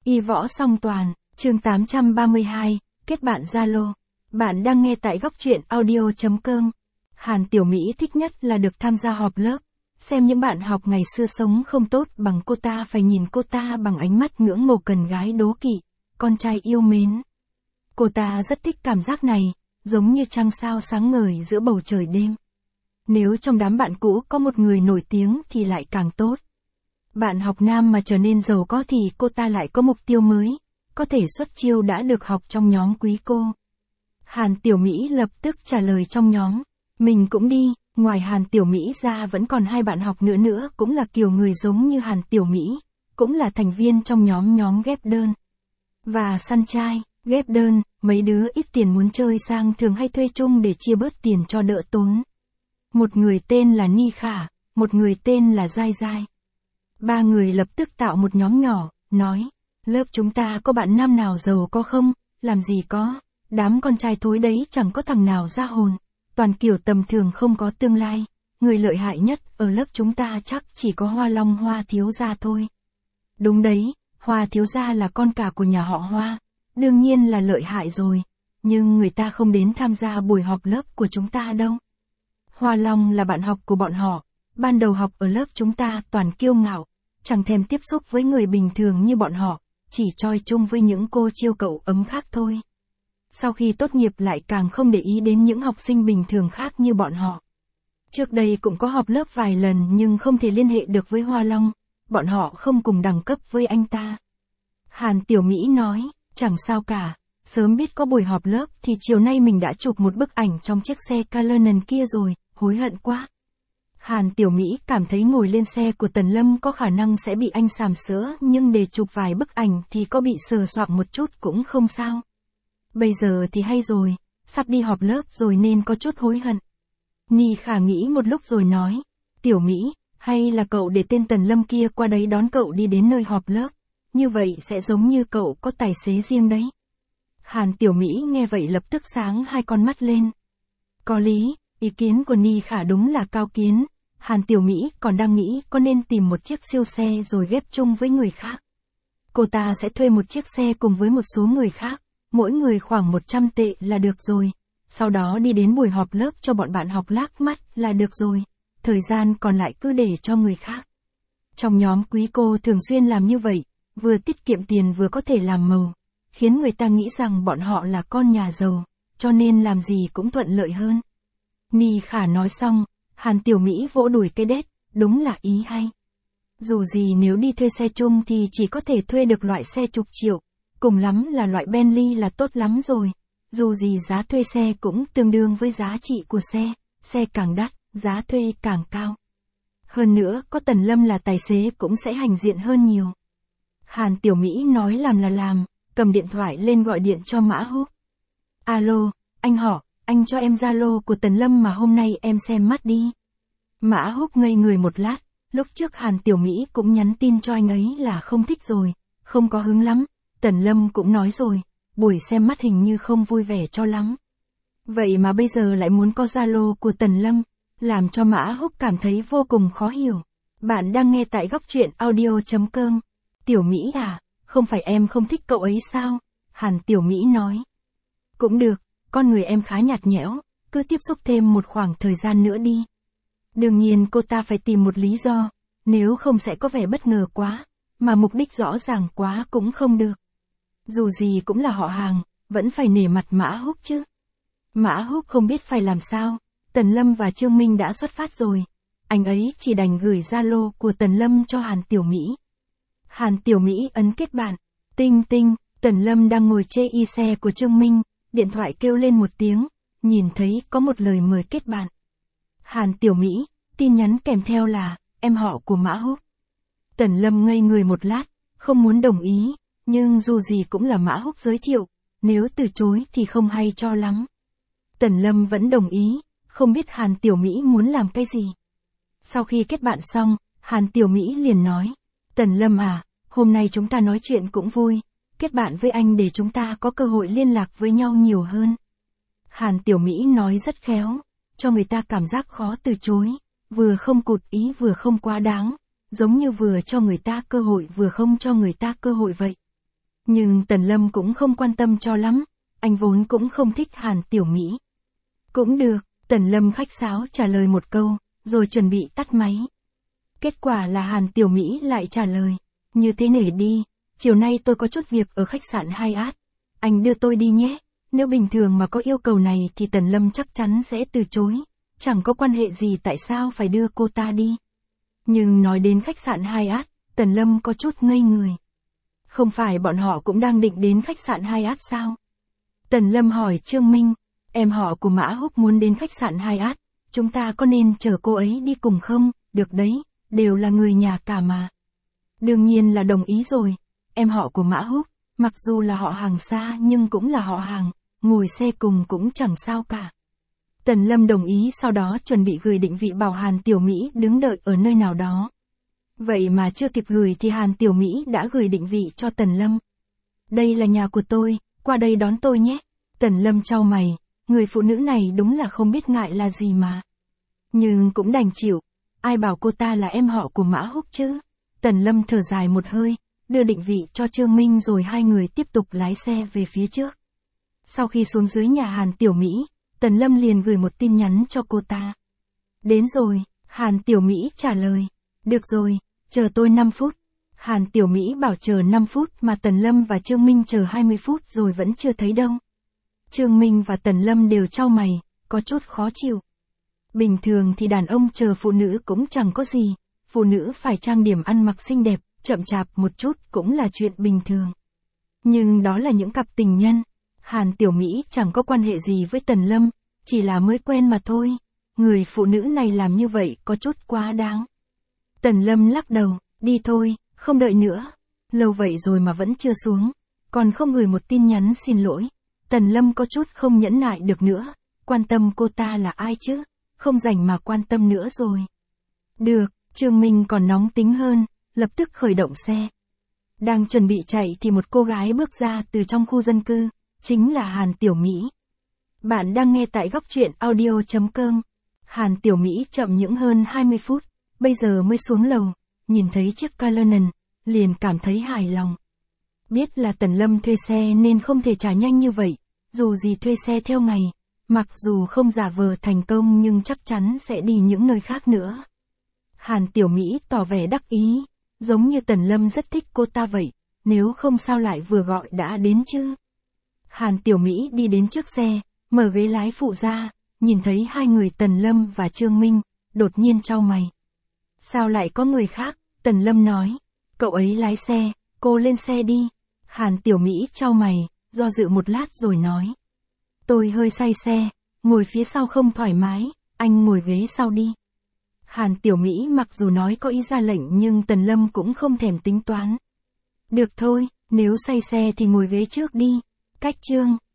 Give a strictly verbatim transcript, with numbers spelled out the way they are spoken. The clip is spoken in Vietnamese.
Y võ song toàn, chương tám trăm ba mươi hai, kết bạn Zalo. Bạn đang nghe tại góc truyện audio chấm com. Hàn Tiểu Mỹ thích nhất là được tham gia họp lớp, xem những bạn học ngày xưa sống không tốt bằng cô ta phải nhìn cô ta bằng ánh mắt ngưỡng mộ cần gái đố kỵ, con trai yêu mến. Cô ta rất thích cảm giác này, giống như trăng sao sáng ngời giữa bầu trời đêm. Nếu trong đám bạn cũ có một người nổi tiếng thì lại càng tốt. Bạn học nam mà trở nên giàu có thì cô ta lại có mục tiêu mới, có thể xuất chiêu đã được học trong nhóm quý cô. Hàn Tiểu Mỹ lập tức trả lời trong nhóm, mình cũng đi. Ngoài Hàn Tiểu Mỹ ra vẫn còn hai bạn học nữa nữa cũng là kiểu người giống như Hàn Tiểu Mỹ, cũng là thành viên trong nhóm nhóm ghép đơn. Và săn trai, ghép đơn, mấy đứa ít tiền muốn chơi sang thường hay thuê chung để chia bớt tiền cho đỡ tốn. Một người tên là Ni Khả, một người tên là Giai Giai. Ba người lập tức tạo một nhóm nhỏ, nói, lớp chúng ta có bạn nam nào giàu có không, làm gì có, đám con trai thối đấy chẳng có thằng nào ra hồn, toàn kiểu tầm thường không có tương lai, người lợi hại nhất ở lớp chúng ta chắc chỉ có Hoa Long Hoa thiếu gia thôi. Đúng đấy, Hoa thiếu gia là con cả của nhà họ Hoa, đương nhiên là lợi hại rồi, nhưng người ta không đến tham gia buổi họp lớp của chúng ta đâu. Hoa Long là bạn học của bọn họ, ban đầu học ở lớp chúng ta toàn kiêu ngạo, chẳng thèm tiếp xúc với người bình thường như bọn họ, chỉ choi chung với những cô chiêu cậu ấm khác thôi. Sau khi tốt nghiệp lại càng không để ý đến những học sinh bình thường khác như bọn họ. Trước đây cũng có họp lớp vài lần nhưng không thể liên hệ được với Hoa Long, bọn họ không cùng đẳng cấp với anh ta. Hàn Tiểu Mỹ nói, chẳng sao cả, sớm biết có buổi họp lớp thì chiều nay mình đã chụp một bức ảnh trong chiếc xe Cullinan kia rồi, hối hận quá. Hàn Tiểu Mỹ cảm thấy ngồi lên xe của Tần Lâm có khả năng sẽ bị anh sàm sỡ, nhưng để chụp vài bức ảnh thì có bị sờ soạng một chút cũng không sao. Bây giờ thì hay rồi, sắp đi họp lớp rồi nên có chút hối hận. Ni Khả nghĩ một lúc rồi nói, Tiểu Mỹ, hay là cậu để tên Tần Lâm kia qua đấy đón cậu đi đến nơi họp lớp, như vậy sẽ giống như cậu có tài xế riêng đấy. Hàn Tiểu Mỹ nghe vậy lập tức sáng hai con mắt lên. Có lý, ý kiến của Ni Khả đúng là cao kiến. Hàn Tiểu Mỹ còn đang nghĩ có nên tìm một chiếc siêu xe rồi ghép chung với người khác. Cô ta sẽ thuê một chiếc xe cùng với một số người khác, mỗi người khoảng một trăm tệ là được rồi. Sau đó đi đến buổi họp lớp cho bọn bạn học lác mắt là được rồi. Thời gian còn lại cứ để cho người khác. Trong nhóm quý cô thường xuyên làm như vậy, vừa tiết kiệm tiền vừa có thể làm màu, khiến người ta nghĩ rằng bọn họ là con nhà giàu, cho nên làm gì cũng thuận lợi hơn. Ni Khả nói xong, Hàn Tiểu Mỹ vỗ đùi cái đét, đúng là ý hay. Dù gì nếu đi thuê xe chung thì chỉ có thể thuê được loại xe chục triệu, cùng lắm là loại Bentley là tốt lắm rồi. Dù gì giá thuê xe cũng tương đương với giá trị của xe, xe càng đắt, giá thuê càng cao. Hơn nữa, có Tần Lâm là tài xế cũng sẽ hành diện hơn nhiều. Hàn Tiểu Mỹ nói làm là làm, cầm điện thoại lên gọi điện cho Mã Húc. Alo, anh họ, anh cho em Zalo của Tần Lâm mà hôm nay em xem mắt đi. Mã Húc ngây người một lát, lúc trước Hàn Tiểu Mỹ cũng nhắn tin cho anh ấy là không thích rồi, không có hứng lắm. Tần Lâm cũng nói rồi, buổi xem mắt hình như không vui vẻ cho lắm. Vậy mà bây giờ lại muốn có Zalo của Tần Lâm, làm cho Mã Húc cảm thấy vô cùng khó hiểu. Bạn đang nghe tại góc truyện audio chấm com. Tiểu Mỹ à, không phải em không thích cậu ấy sao? Hàn Tiểu Mỹ nói. Cũng được, con người em khá nhạt nhẽo, cứ tiếp xúc thêm một khoảng thời gian nữa đi. Đương nhiên cô ta phải tìm một lý do, nếu không sẽ có vẻ bất ngờ quá, mà mục đích rõ ràng quá cũng không được. Dù gì cũng là họ hàng, vẫn phải nể mặt Mã Húc chứ. Mã Húc không biết phải làm sao, Tần Lâm và Trương Minh đã xuất phát rồi. Anh ấy chỉ đành gửi Zalo của Tần Lâm cho Hàn Tiểu Mỹ. Hàn Tiểu Mỹ ấn kết bạn, tinh tinh, Tần Lâm đang ngồi chê y xe của Trương Minh, điện thoại kêu lên một tiếng, nhìn thấy có một lời mời kết bạn. Hàn Tiểu Mỹ, tin nhắn kèm theo là, em họ của Mã Húc. Tần Lâm ngây người một lát, không muốn đồng ý, nhưng dù gì cũng là Mã Húc giới thiệu, nếu từ chối thì không hay cho lắm. Tần Lâm vẫn đồng ý, không biết Hàn Tiểu Mỹ muốn làm cái gì. Sau khi kết bạn xong, Hàn Tiểu Mỹ liền nói, Tần Lâm à, hôm nay chúng ta nói chuyện cũng vui, kết bạn với anh để chúng ta có cơ hội liên lạc với nhau nhiều hơn. Hàn Tiểu Mỹ nói rất khéo, cho người ta cảm giác khó từ chối, vừa không cụt ý vừa không quá đáng, giống như vừa cho người ta cơ hội vừa không cho người ta cơ hội vậy. Nhưng Tần Lâm cũng không quan tâm cho lắm, anh vốn cũng không thích Hàn Tiểu Mỹ. Cũng được, Tần Lâm khách sáo trả lời một câu, rồi chuẩn bị tắt máy. Kết quả là Hàn Tiểu Mỹ lại trả lời, như thế nể đi, chiều nay tôi có chút việc ở khách sạn Hyatt, anh đưa tôi đi nhé. Nếu bình thường mà có yêu cầu này thì Tần Lâm chắc chắn sẽ từ chối, chẳng có quan hệ gì tại sao phải đưa cô ta đi. Nhưng nói đến khách sạn Hyatt, Tần Lâm có chút ngây người. Không phải bọn họ cũng đang định đến khách sạn Hyatt sao? Tần Lâm hỏi Trương Minh, em họ của Mã Húc muốn đến khách sạn Hyatt, chúng ta có nên chở cô ấy đi cùng không? Được đấy, đều là người nhà cả mà. Đương nhiên là đồng ý rồi, em họ của Mã Húc, mặc dù là họ hàng xa nhưng cũng là họ hàng, ngồi xe cùng cũng chẳng sao cả. Tần Lâm đồng ý, sau đó chuẩn bị gửi định vị bảo Hàn Tiểu Mỹ đứng đợi ở nơi nào đó. Vậy mà chưa kịp gửi thì Hàn Tiểu Mỹ đã gửi định vị cho Tần Lâm. Đây là nhà của tôi, qua đây đón tôi nhé. Tần Lâm chau mày, người phụ nữ này đúng là không biết ngại là gì mà. Nhưng cũng đành chịu, ai bảo cô ta là em họ của Mã Húc chứ. Tần Lâm thở dài một hơi, đưa định vị cho Trương Minh rồi hai người tiếp tục lái xe về phía trước. Sau khi xuống dưới nhà Hàn Tiểu Mỹ, Tần Lâm liền gửi một tin nhắn cho cô ta. Đến rồi, Hàn Tiểu Mỹ trả lời. Được rồi, chờ tôi năm phút. Hàn Tiểu Mỹ bảo chờ năm phút mà Tần Lâm và Trương Minh chờ hai mươi phút rồi vẫn chưa thấy đâu. Trương Minh và Tần Lâm đều chau mày, có chút khó chịu. Bình thường thì đàn ông chờ phụ nữ cũng chẳng có gì, phụ nữ phải trang điểm ăn mặc xinh đẹp, chậm chạp một chút cũng là chuyện bình thường. Nhưng đó là những cặp tình nhân. Hàn Tiểu Mỹ chẳng có quan hệ gì với Tần Lâm, chỉ là mới quen mà thôi. Người phụ nữ này làm như vậy có chút quá đáng. Tần Lâm lắc đầu, đi thôi, không đợi nữa. Lâu vậy rồi mà vẫn chưa xuống, còn không gửi một tin nhắn xin lỗi. Tần Lâm có chút không nhẫn nại được nữa, quan tâm cô ta là ai chứ, không rảnh mà quan tâm nữa rồi. Được, Trương Minh còn nóng tính hơn, lập tức khởi động xe. Đang chuẩn bị chạy thì một cô gái bước ra từ trong khu dân cư, chính là Hàn Tiểu Mỹ. Bạn đang nghe tại góc truyện audio chấm com. Hàn Tiểu Mỹ chậm những hơn hai mươi phút, bây giờ mới xuống lầu, nhìn thấy chiếc Cullinan, liền cảm thấy hài lòng. Biết là Tần Lâm thuê xe nên không thể trả nhanh như vậy, dù gì thuê xe theo ngày, mặc dù không giả vờ thành công nhưng chắc chắn sẽ đi những nơi khác nữa. Hàn Tiểu Mỹ tỏ vẻ đắc ý, giống như Tần Lâm rất thích cô ta vậy, nếu không sao lại vừa gọi đã đến chứ. Hàn Tiểu Mỹ đi đến trước xe, mở ghế lái phụ ra, nhìn thấy hai người Tần Lâm và Trương Minh, đột nhiên chau mày. Sao lại có người khác? Tần Lâm nói, cậu ấy lái xe, cô lên xe đi. Hàn Tiểu Mỹ chau mày, do dự một lát rồi nói. Tôi hơi say xe, ngồi phía sau không thoải mái, anh ngồi ghế sau đi. Hàn Tiểu Mỹ mặc dù nói có ý ra lệnh nhưng Tần Lâm cũng không thèm tính toán. Được thôi, nếu say xe thì ngồi ghế trước đi. Cách Trương